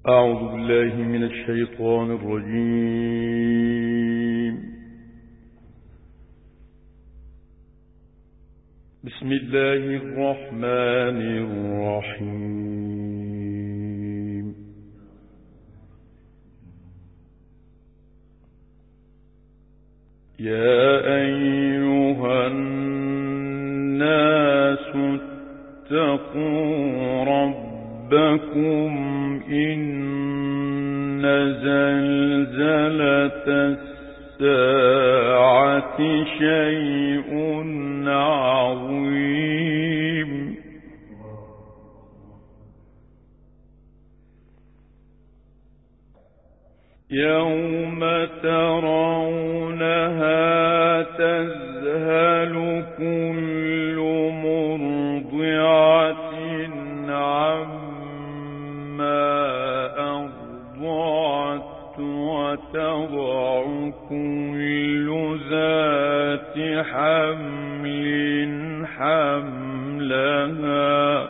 أعوذ بالله من الشيطان الرجيم. بسم الله الرحمن الرحيم. يا أيها الناس اتقوا ربكم إن زلزلة الساعة شيء عظيم. يوم ترونها تذهل كل مرضعة عما أرضعت وتضع كل ذات حمل حملها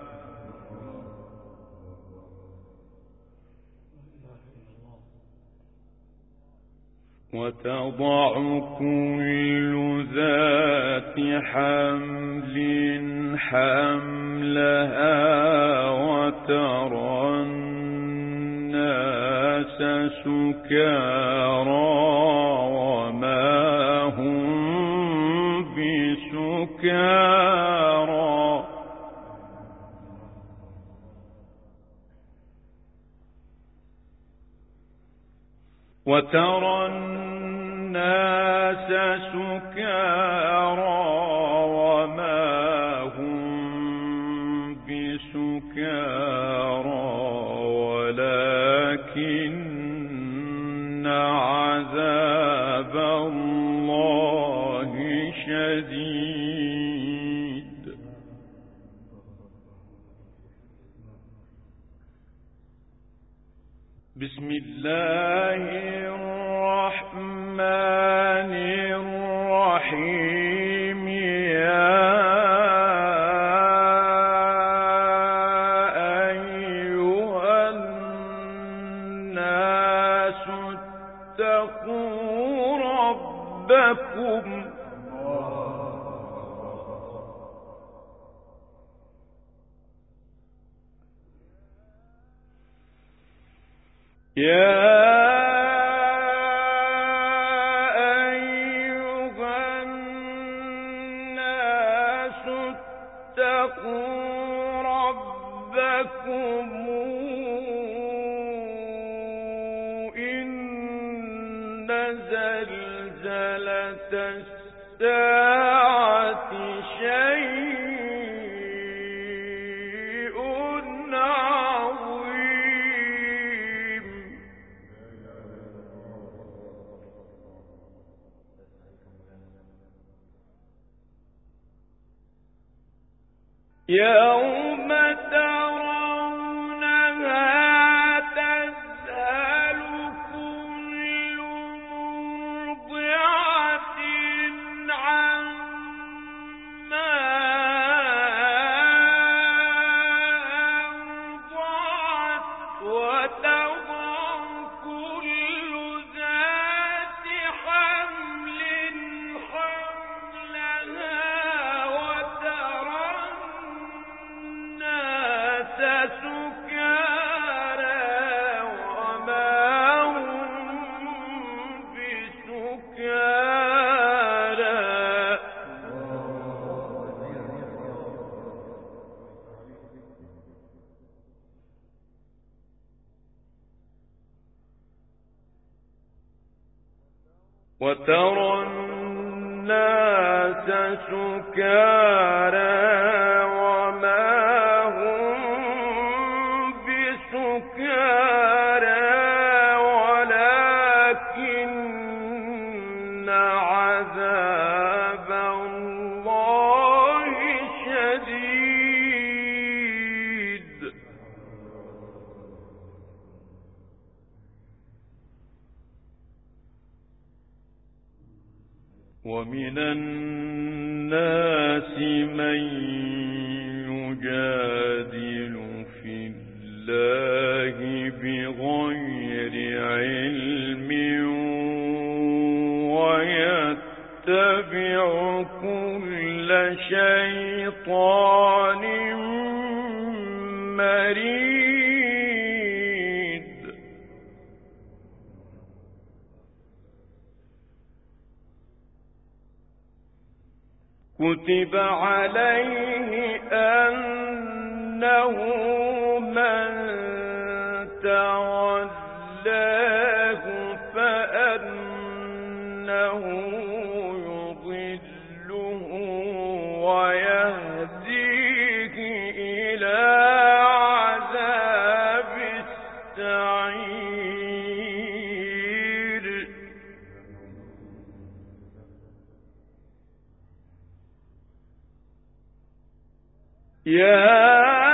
وترى الناس سكارى وما هم بسكارى ولكن عذاب الله شديد. بسم الله الرحمن الرحيم. يا أيها الناس اتقوا ربكم إن زلزلة الساعة شيء عظيم. يوم ترونها تذهل كل مرضعة عما أرضعت وتضع كل ذات حمل حملها وترى الناس سكارى وما هم بسكارى وترى الناس سكارى وما هم بسكارى ولكن عذاب الله شديد. ومن الناس من يجادل في الله شيطان مريد كتب عليه أنه من تولاه فأنه يضله ويهديه إلى عذاب السعير يا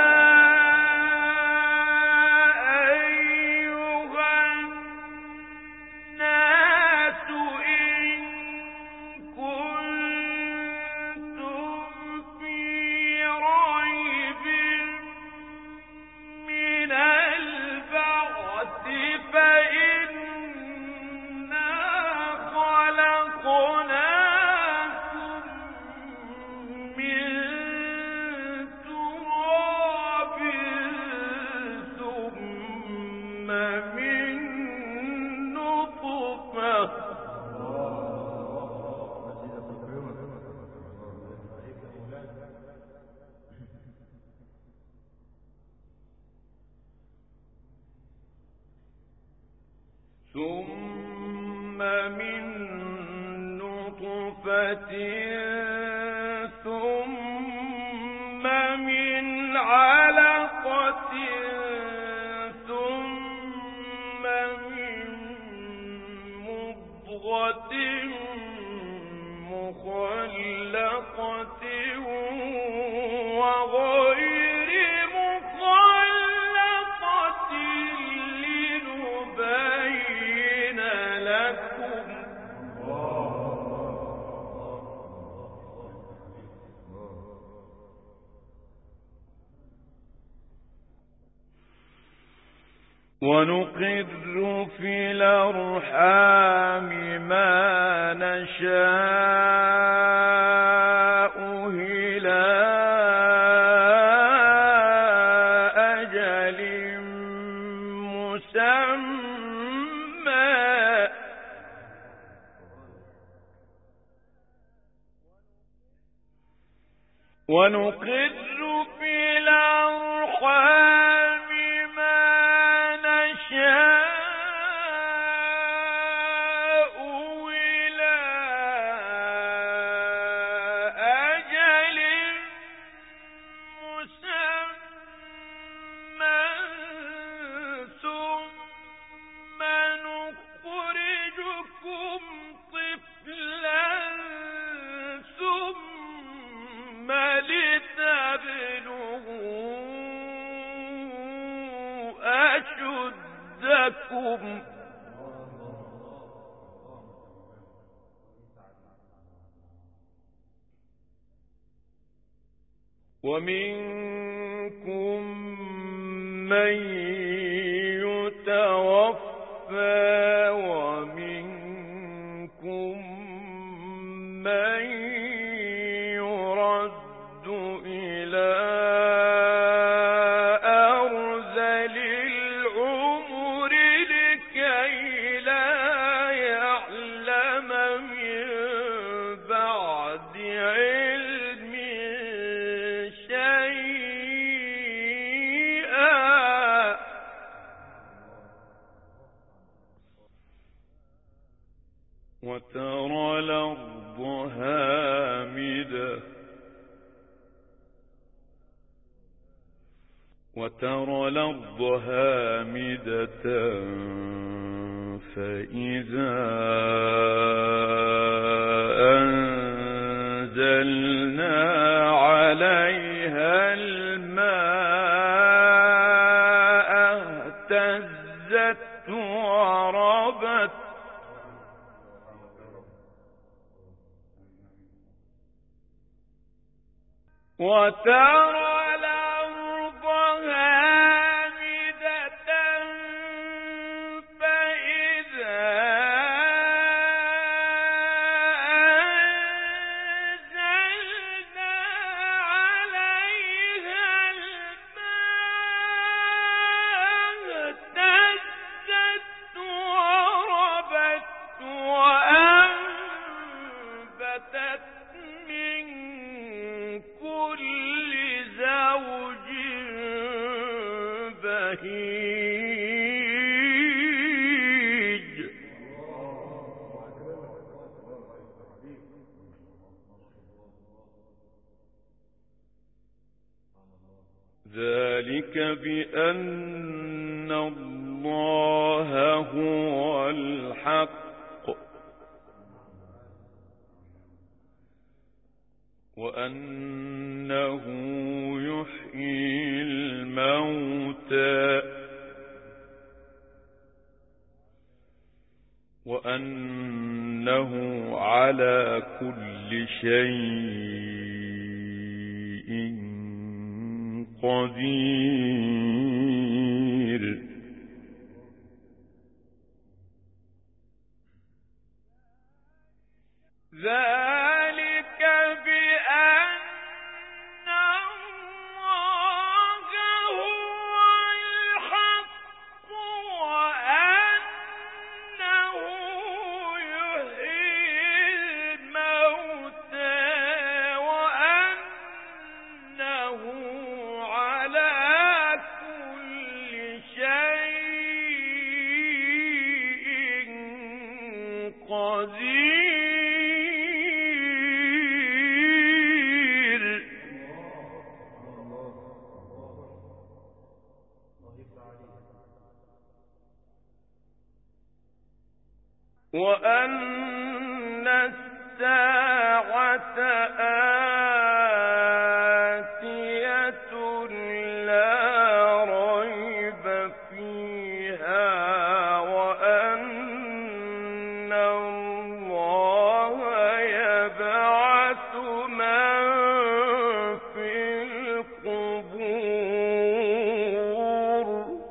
ثم من نطفة ثم من علقة ثم من مضغة مخلقة وغير مخلقة لنبين لكم ونقر في الأرحام ما نشاء إلى أجل مسمى ونقر في الأرحام ما نشاء إلى أجل مسمى ثم نخرجكم طفلا ثم لتبلغوا أشدكم ومنكم من يتوفى ومنكم من يرد إلى أرذل العمر لكي لا يعلم من بعد علم شيئا وترى الأرض هامدة فإذا أنزلنا عليها الماء اهتزت وربت وترى الأرض هامدة فإذا أنزلنا بهيج ذلك بأن الله هو الحق وأنه يحيي الموتى وأنه على كل شيء قدير ذلك بأن الله هو الحق وأنه يحيي الموتى وأنه على كل شيء قدير وأن الساعة آتية لا ريب فيها وأن الله يبعث من في القبور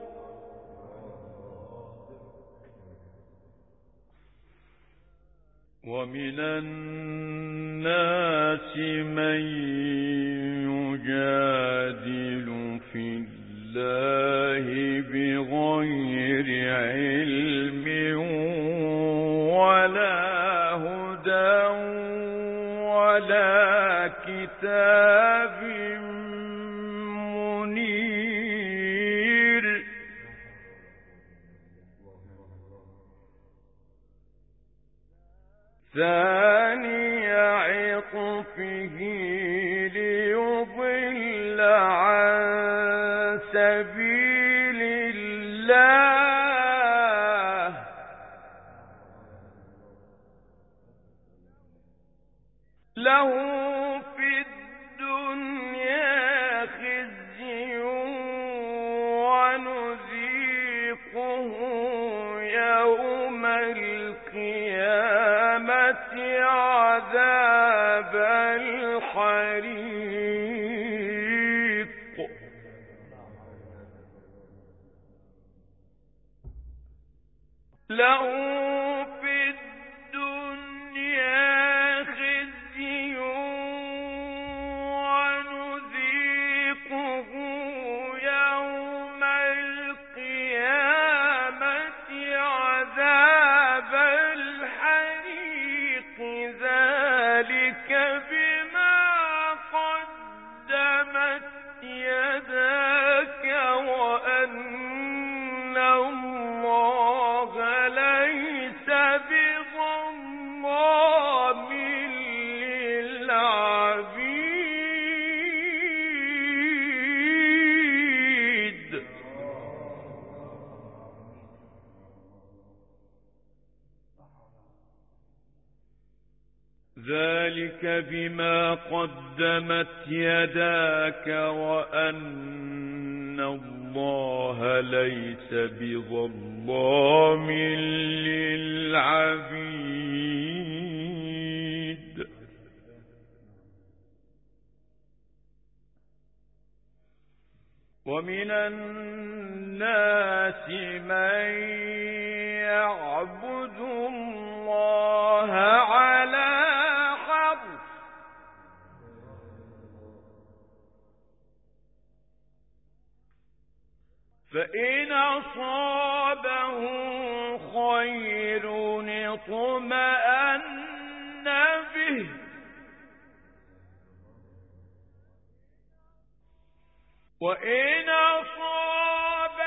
ومن الناس من يجادل في الله بغير علم ولا هدى ولا كتاب منير ثاني عطفه ليضل عن سبيل الله له في الدنيا خزي ونذيقه يوم القيامة عذاب الحريق له في الدنيا خزي ونذيقه يوم القيامة عذاب الحريق ذلك بما قدمت يداك وأن الله ليس بظلام للعبيد ذلك بما قدمت يداك وأن الله ليس بظلام للعبيد ومن الناس من يعبد الله على حرف فإن أصابه خير اطمأن به وإن أصابه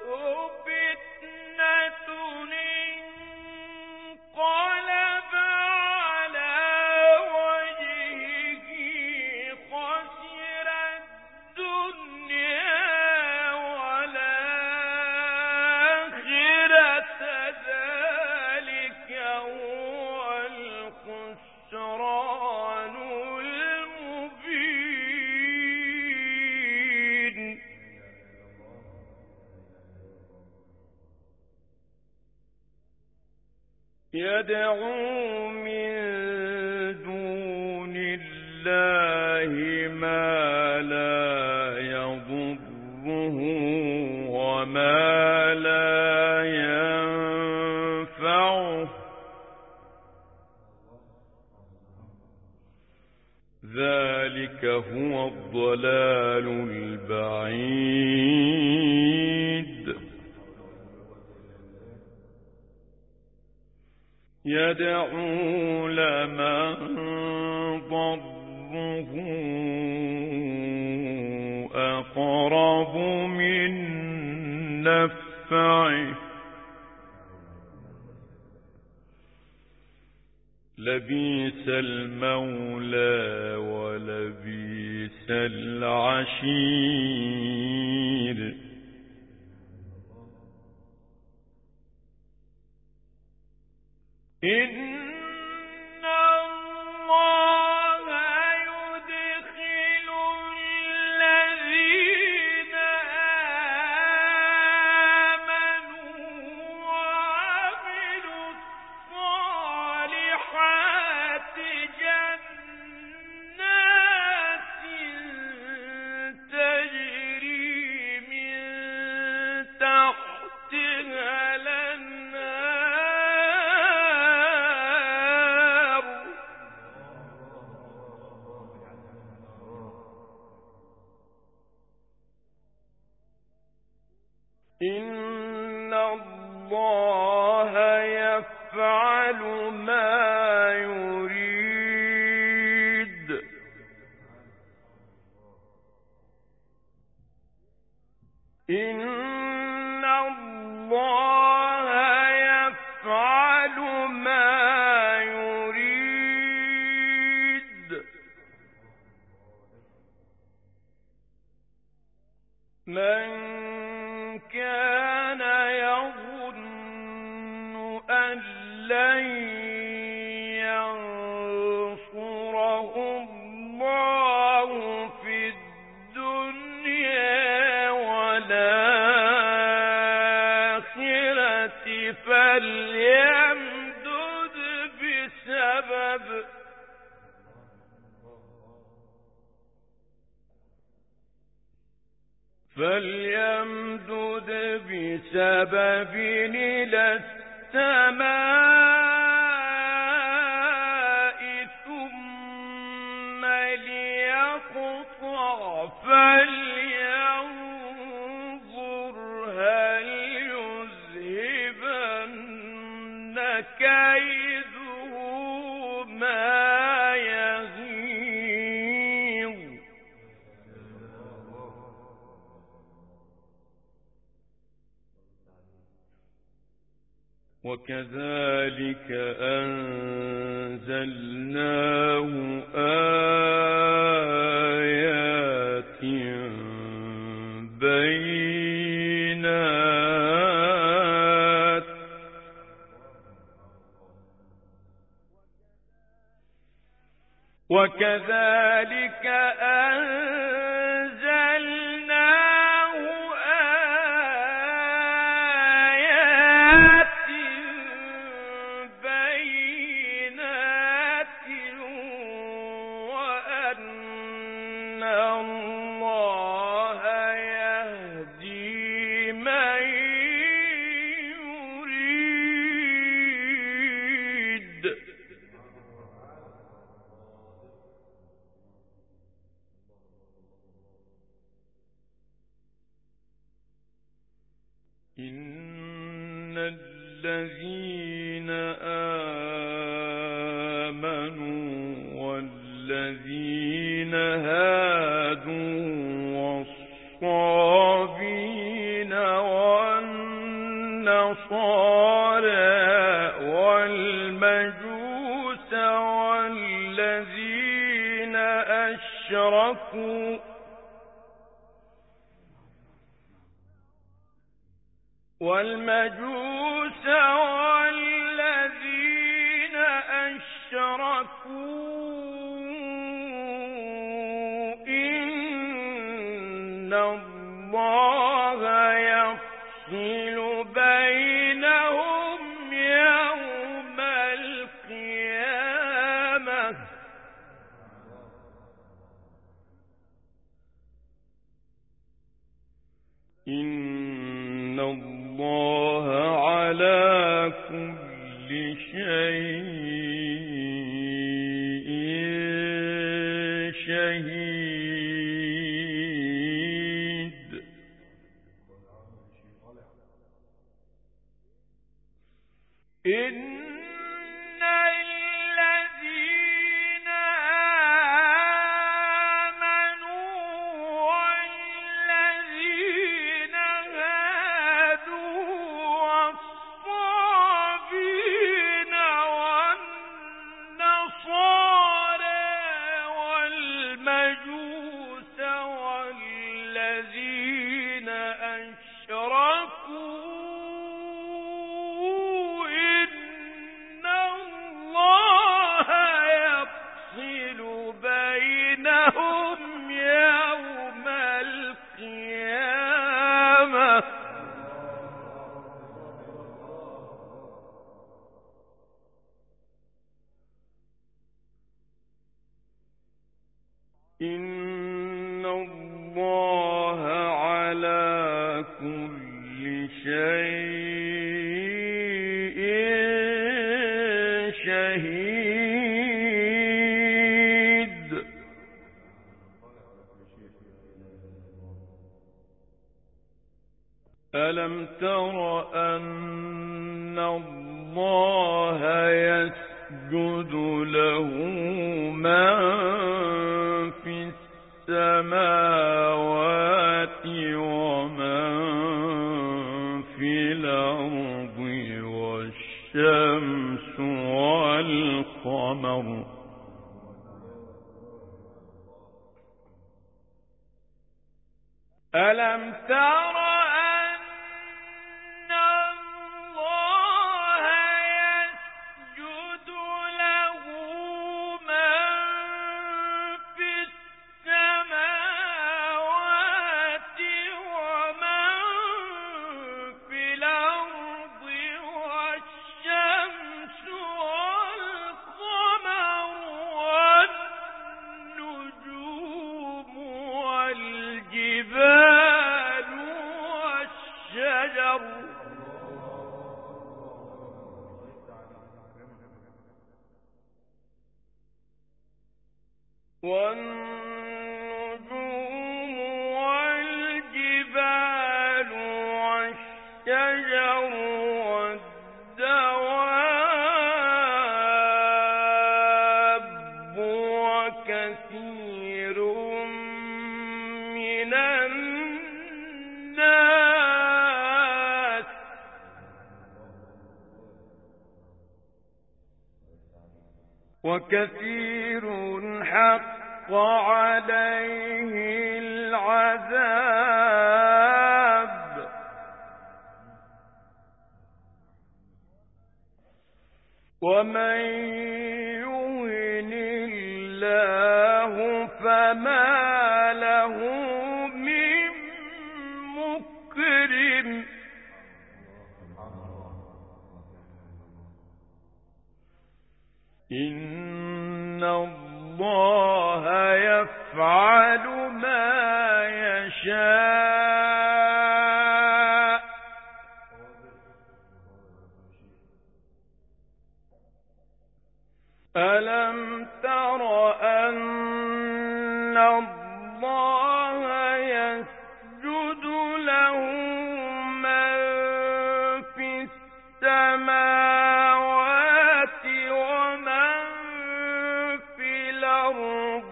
يدعو من دون الله ما لا يضره وما لا ينفعه ذلك هو الضلال البعيد. يدعو لمن ضره أقرب من نفعه لبئس المولى ولبئس العشير. إن الله يدخل الذين آمنوا وعملوا الصالحات جنات تجري من تحتها إن الله يفعل ما يريد. إن الله يفعل ما يريد. من كان يظن أن لن ينصره الله في الدنيا والآخرة فليمدد بسبب إلى السماء ثم ليقطع فلينظر هل يذهبن كيده ما يغيظ. وكذلك أنزلناه آيات بينات وكذلك أنزلناه آيات بينات وأن الله يهدي من يريد. إن الذين آمنوا والذين هادوا والصابين والنصارى والمجوس والذين أشركوا إن الله يفصل بينهم يوم القيامة إن الله على كل شيء شهيد إن الذين آمنوا والذين هادوا والصابين والنصارى والمجوس والذين أشركوا بينهم يوم القيامة إن الله على كل شيء شهيد ألم تر أن الله يسجد له من في السماوات ومن في الأرض والشمس والقمر ألم تر والنجوم والجبال والشجر والدواب وكثير من الناس حق عليه العذاب ومن يهن الله فما له من مكرم إن الله يفعل ما يشاء ألم تر أن الله يسجد له من في السماوات ومن في الأرض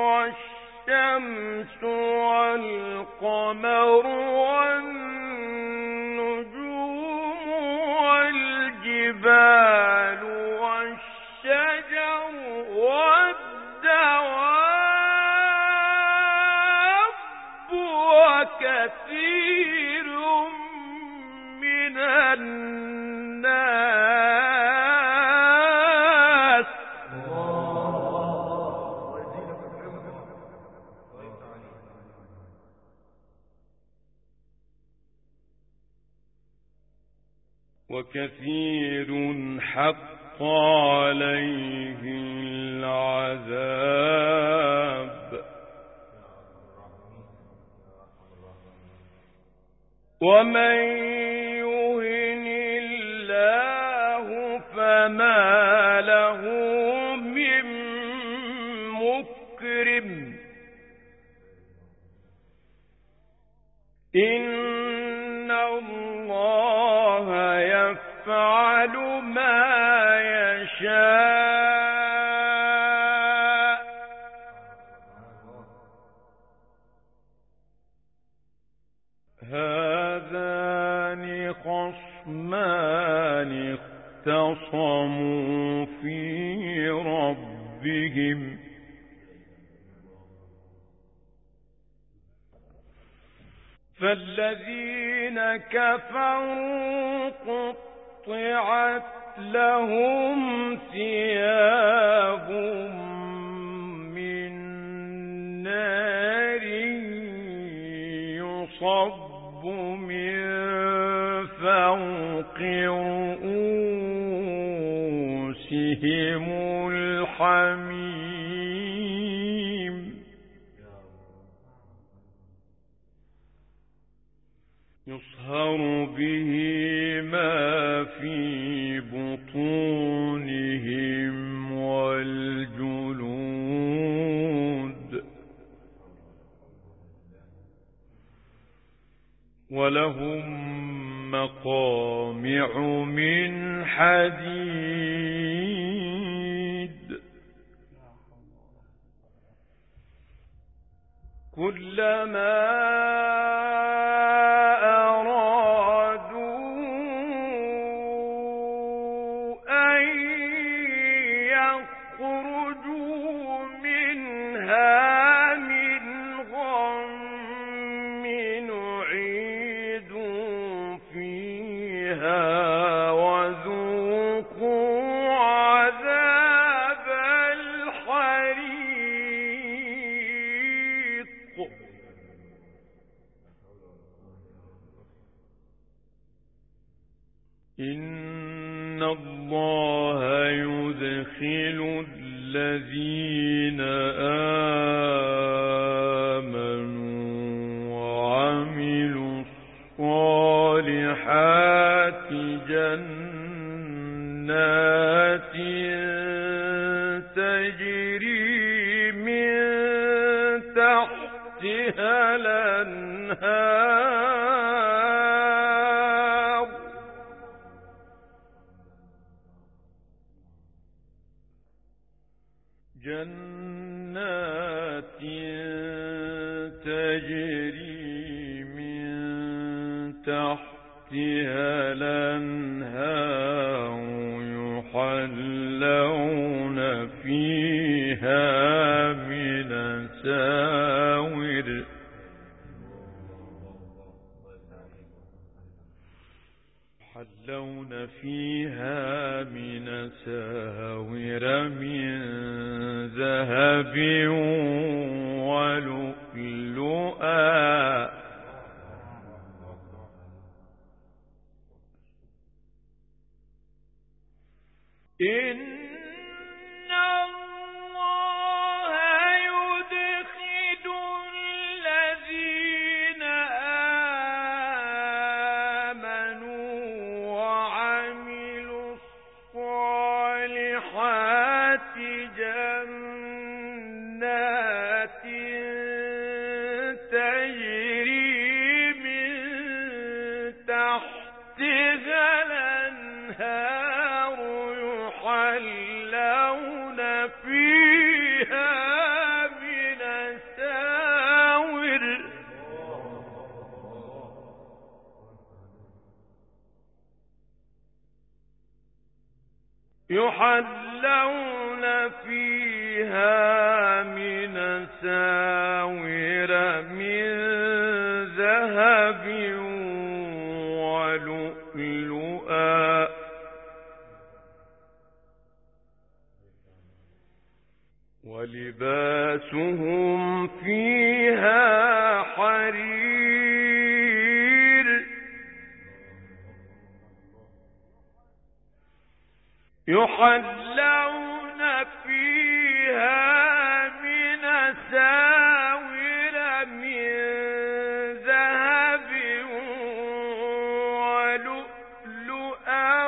والشمس والقمر والنجوم والجبال والشجر والدواب وكثير من الناس. وكثير حق عليه العذاب ومن يهن الله فما له من مكرم إن الله يفعل ما يشاء. هذان خصمان اختصموا في ربهم فالذين كفروا قطعت لهم ثياب من نار يصب من فوق رؤوسهم الحميم يصهر به ما في بطونهم والجلود ولهم مقامع من حديد كلما إن الله يدخل الذين آمنوا وعملوا الصالحات جنات تجري من تحتها الأنهار جنات تجري من تحتها الأنهار يحلون فيها من أساور من ذهب ولؤلؤا إن الله يدخل الذين آمنوا وعملوا الصالحات جنات تجري من تحتها الأنهار يحلون فيها من أساور من ذهب ولؤلؤا ولباسهم فيها حرير يحلون فيها من أساور من ذهب ولؤلؤا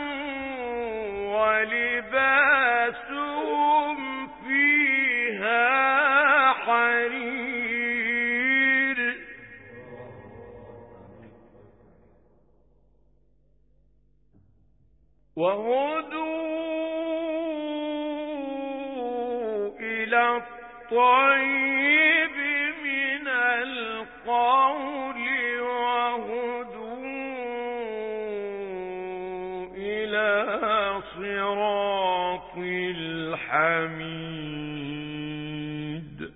ولباسهم فيها حرير وهدوا إلى الطيب من القول وهدوا إلى صراط الحميد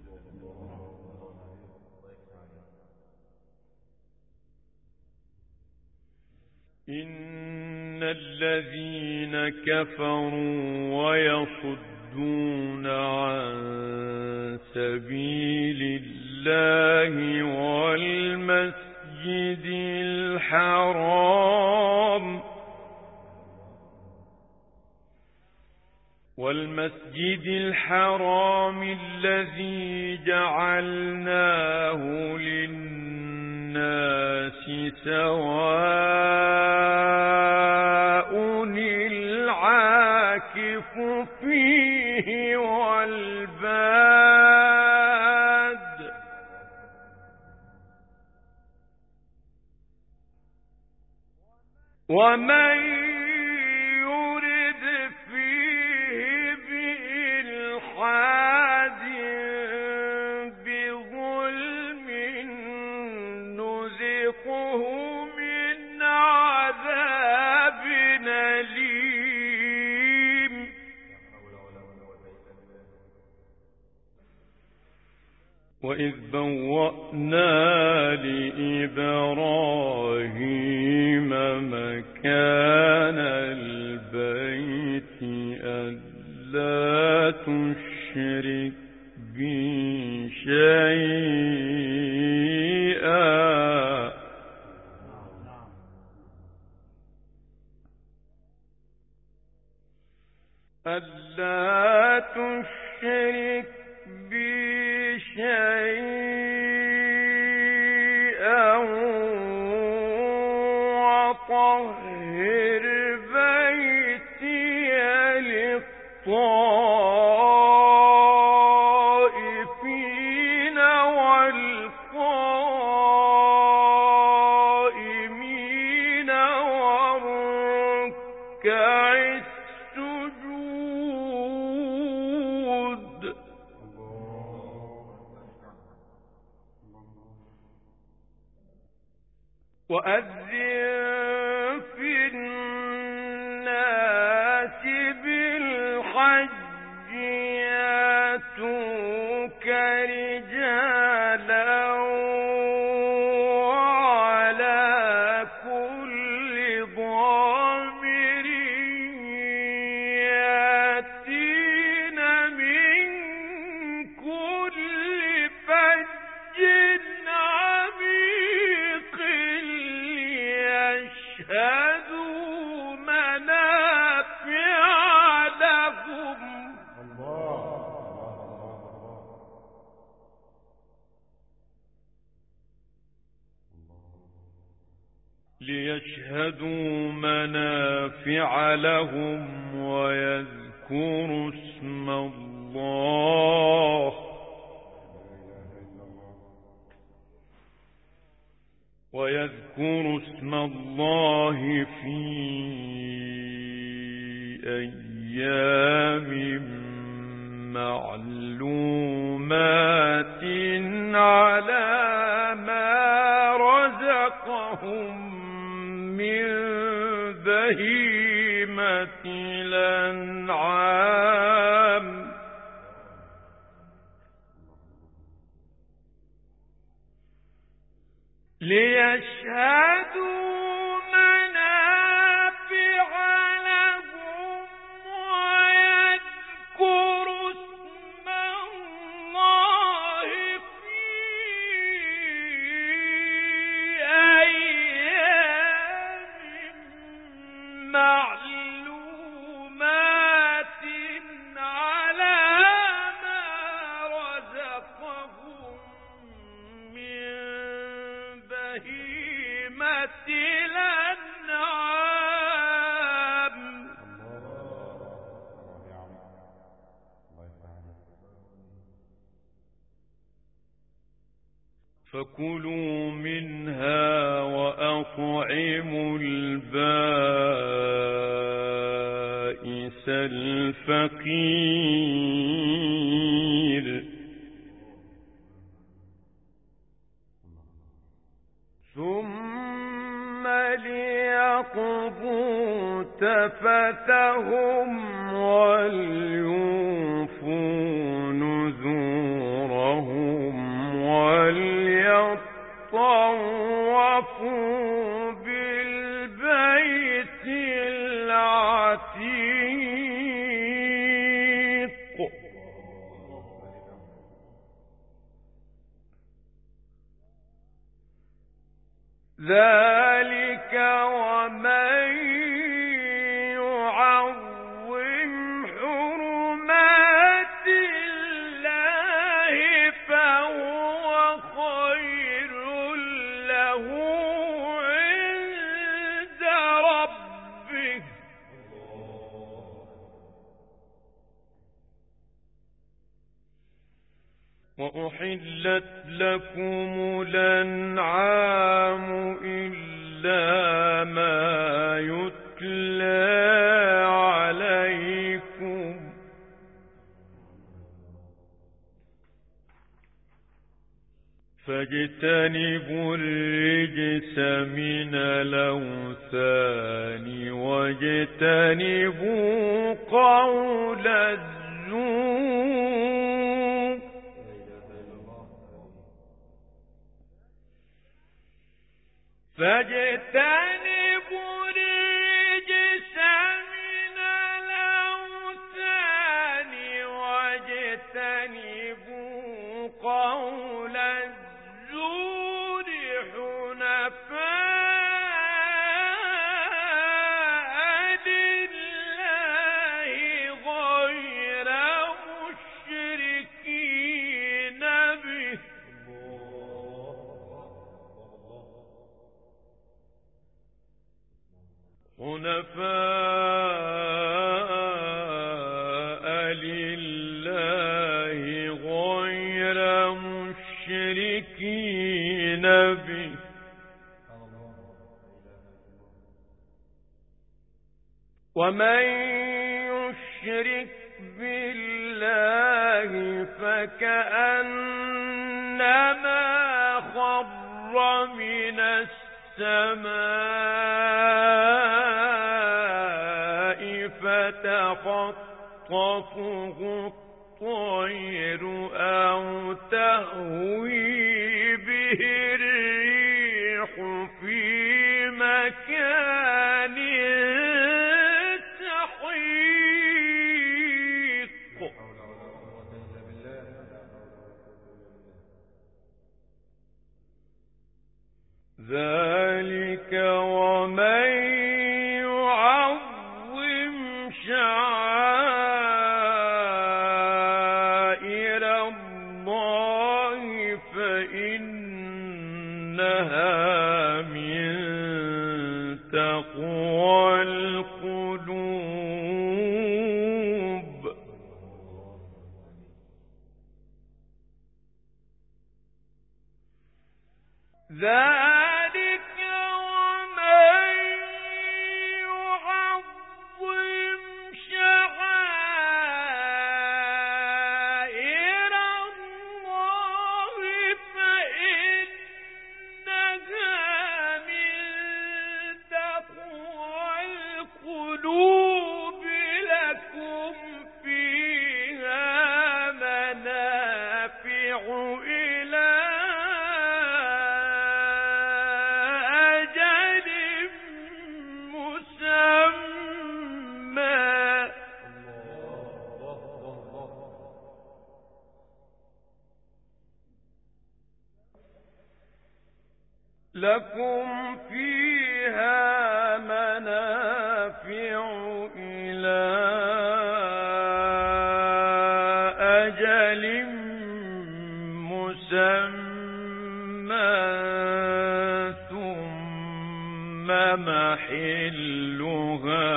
إن الذين كفروا ويصدون عن سبيل الله والمسجد الحرام الذي جعلناه للناس سواء العاكف فيه والباد ومن يرد فيه بإلحاد بظلم نذقه من عذاب أليم وإذ بوأنا لإبراهيم مكان البيت ألا تشرك بي شيئا ألا تشرك بي شيئا وطهر بيتي للطائفين والقائمين والركع السجود وأذن في الناس بالحج يأتوك رجالا وعلى كل ضامر يأتين من كل فج عميق ليشهدوا منافع لهم ويذكروا اسم الله في أيام معلومات على ما رزقهم من بهيمة بهيمة الأنعام ليشهدوا منافع لهم ويذكروا اسم الله في أيام معلومات على ما رزقهم من بهيمة الأنعام. فكلوا منها وأطعموا البائس الفقير ثم ليقضوا تفثهم وليوفوا نذورهم وليطوفوا بالبيت العتيق. ذلك ومن يعظم حرمات الله فهو خير له عند ربه. وأحلت لكم الأنعام إلا ما يتلى عليكم فاجتنبوا الرجس من الأوثان واجتنبوا قول الزور. فاجتنبوا الرجس من الأوثان واجتنبوا قول الزور حنفاء لله غير مشركين به حنفاء لله غير مشركين به ومن يشرك بالله فكأنما خر من السماء فتخطفه الطير أو تهوي به الريح في مكان سحيق. ذلك ومن يعظم شعائر الله فإنها من تقوى القلوب. ذلك ومن يعظم شعائر الله فإنها من تقوى لكم فيها منافع إلى أجل مسمى ثم محلها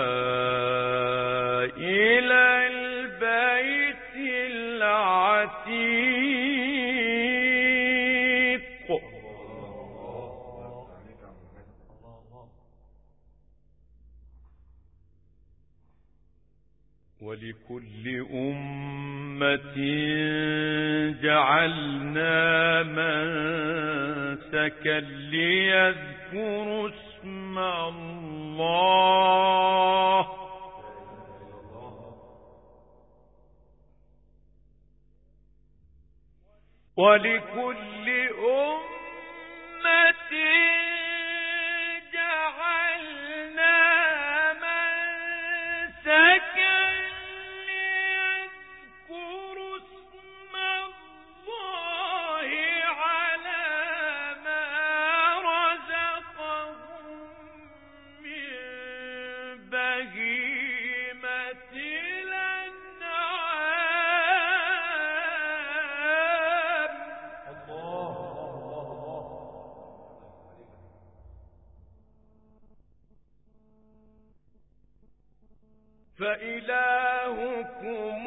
إلى البيت العتيق. ولكل أمة جعلنا منسكا ليذكروا اسم الله ولكل أمة جعلنا منسكا ليذكروا اسم الله على ما رزقهم من بهيمة الأنعام. فإلهكم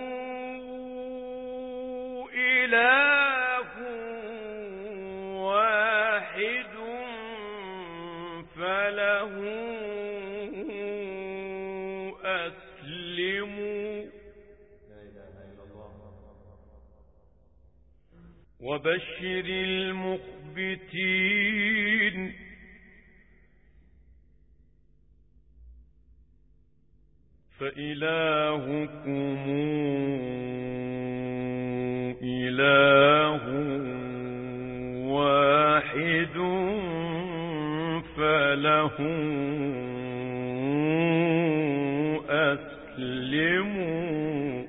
إله واحد فله أسلموا. وبشر المخبتين. فإلهكم إله واحد فله أسلموا.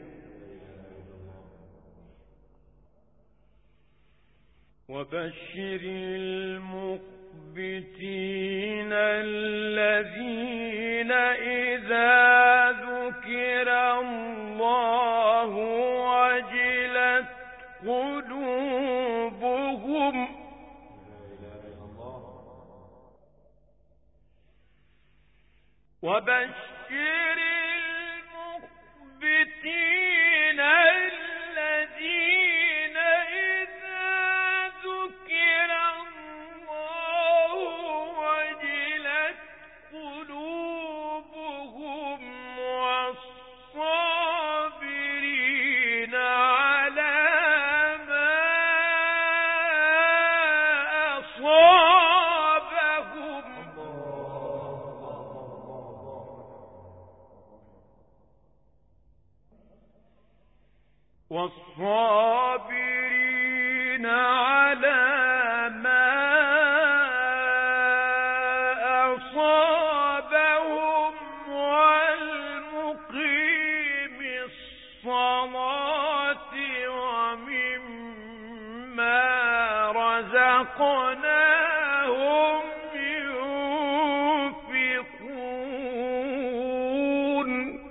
وبشر المخبتين الذين إذا ذكر الله وجلت قلوبهم وبشر المخبتين الذين إذا ذكر الله وجلت قلوبهم والصابرين على ما أصابهم والصابرين على ما أصابهم والمقيم الصلاة ومما رزقناهم ينفقون.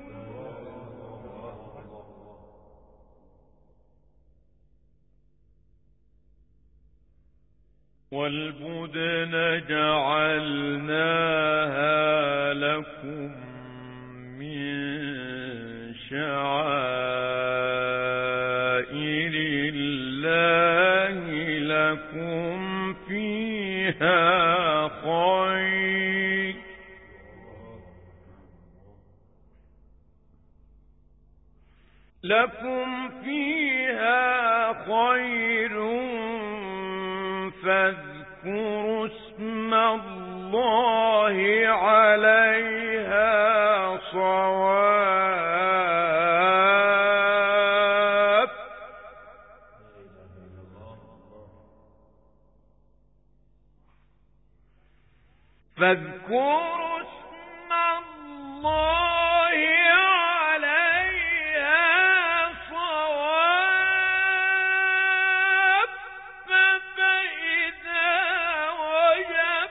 والبدن جعلناها لكم من شعائر الله لكم فيها خير فاذكروا اسم الله عليها صواف فاذكروا اسم الله عليها صواف فإذا وجبت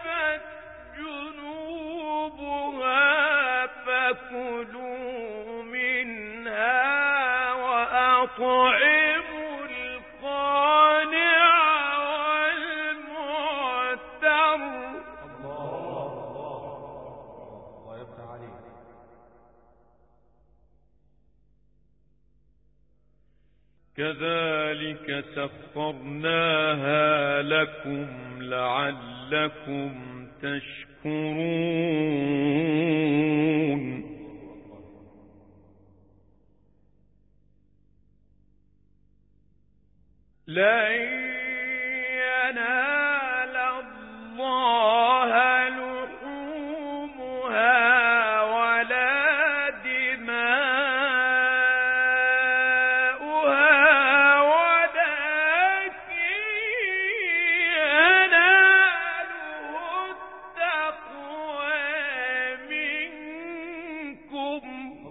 كذلك سخرناها لكم لعلكم تشكرون لن ينال الله لحومها ولا دماؤها ولكن يناله التقوى منكم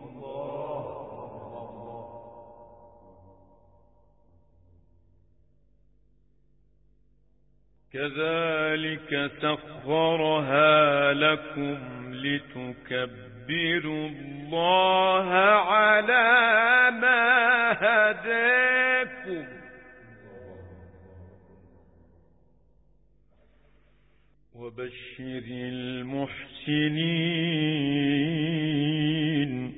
كذلك سخرها لكم لتكبروا الله على ما هداكم وبشر المحسنين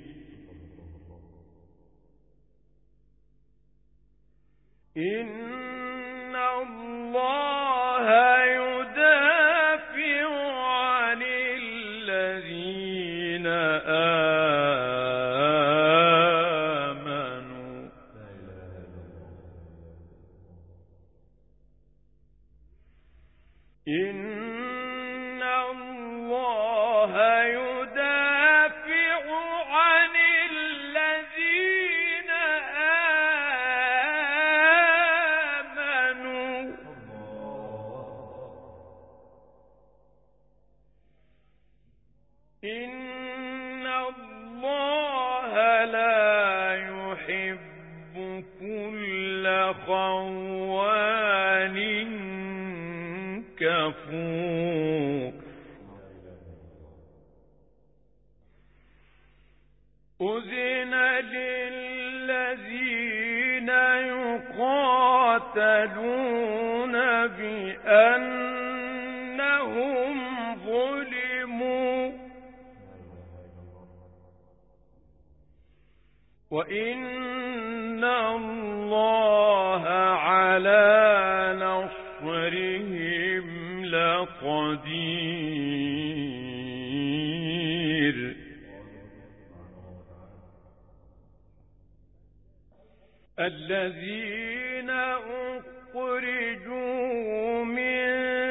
إن الله يدافع عن الذين آمنوا إن الله يدافع عن الذين آمنوا إن الله لا يحب كل خوان كفور أذن للذين يقاتلون بأنهم ظلموا وإن الله على نصرهم لقدير الذين أخرجوا من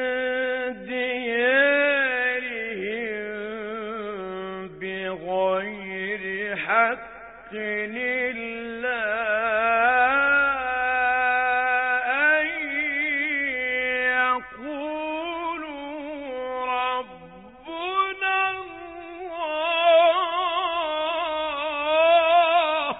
ديارهم بغير حق إلا أن يقولوا ربنا الله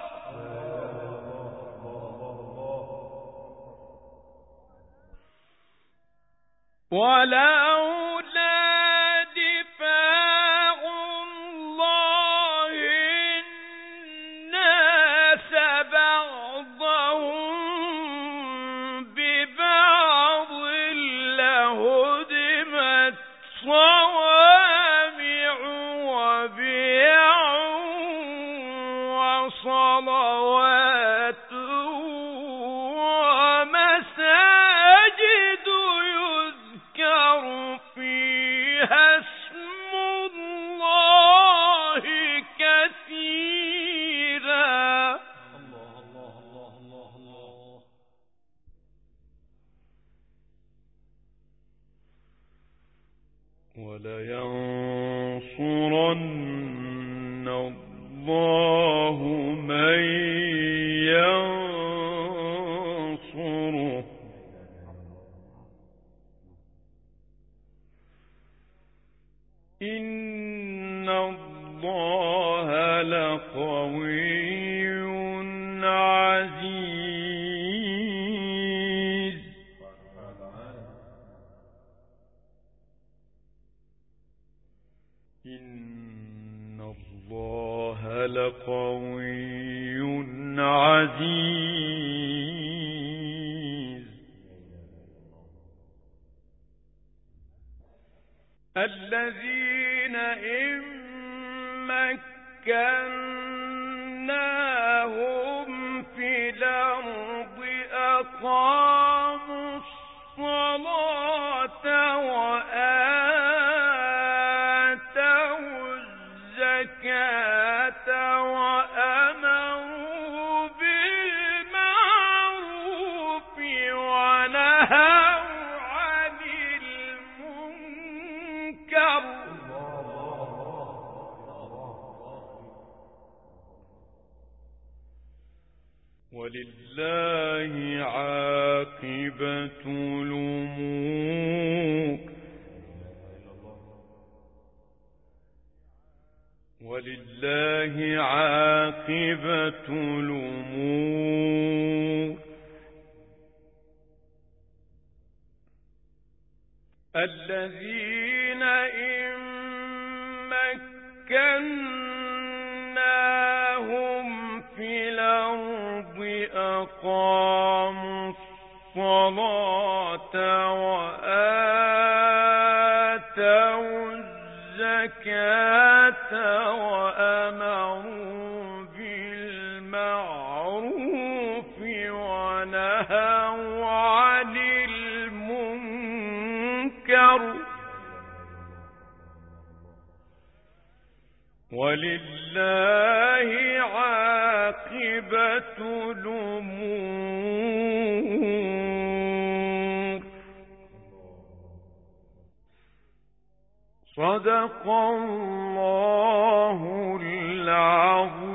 ولولا دفاع الله الناس بعضهم ببعض لهدمت صوامع وبيع وصلوات ومساجد يذكر فيها اسم الله كثيرا ولينصرن الله من ينصره إن الله لقوي عزيز إن الله لقوي عزيز الذين إن مكناهم في الأرض وأقاموا الصلاة وآتوا الزكاة وأمروا بالمعروف ونهوا عن المنكر ولله عاقبة الأمور ولله عاقبة الأمور الذين إن مكناهم في الأرض أقاموا الصلاة وآتوا الزكاة وأمروا بالمعروف ونهوا عن المنكر ولله عاقبة الأمور صدق الله العظيم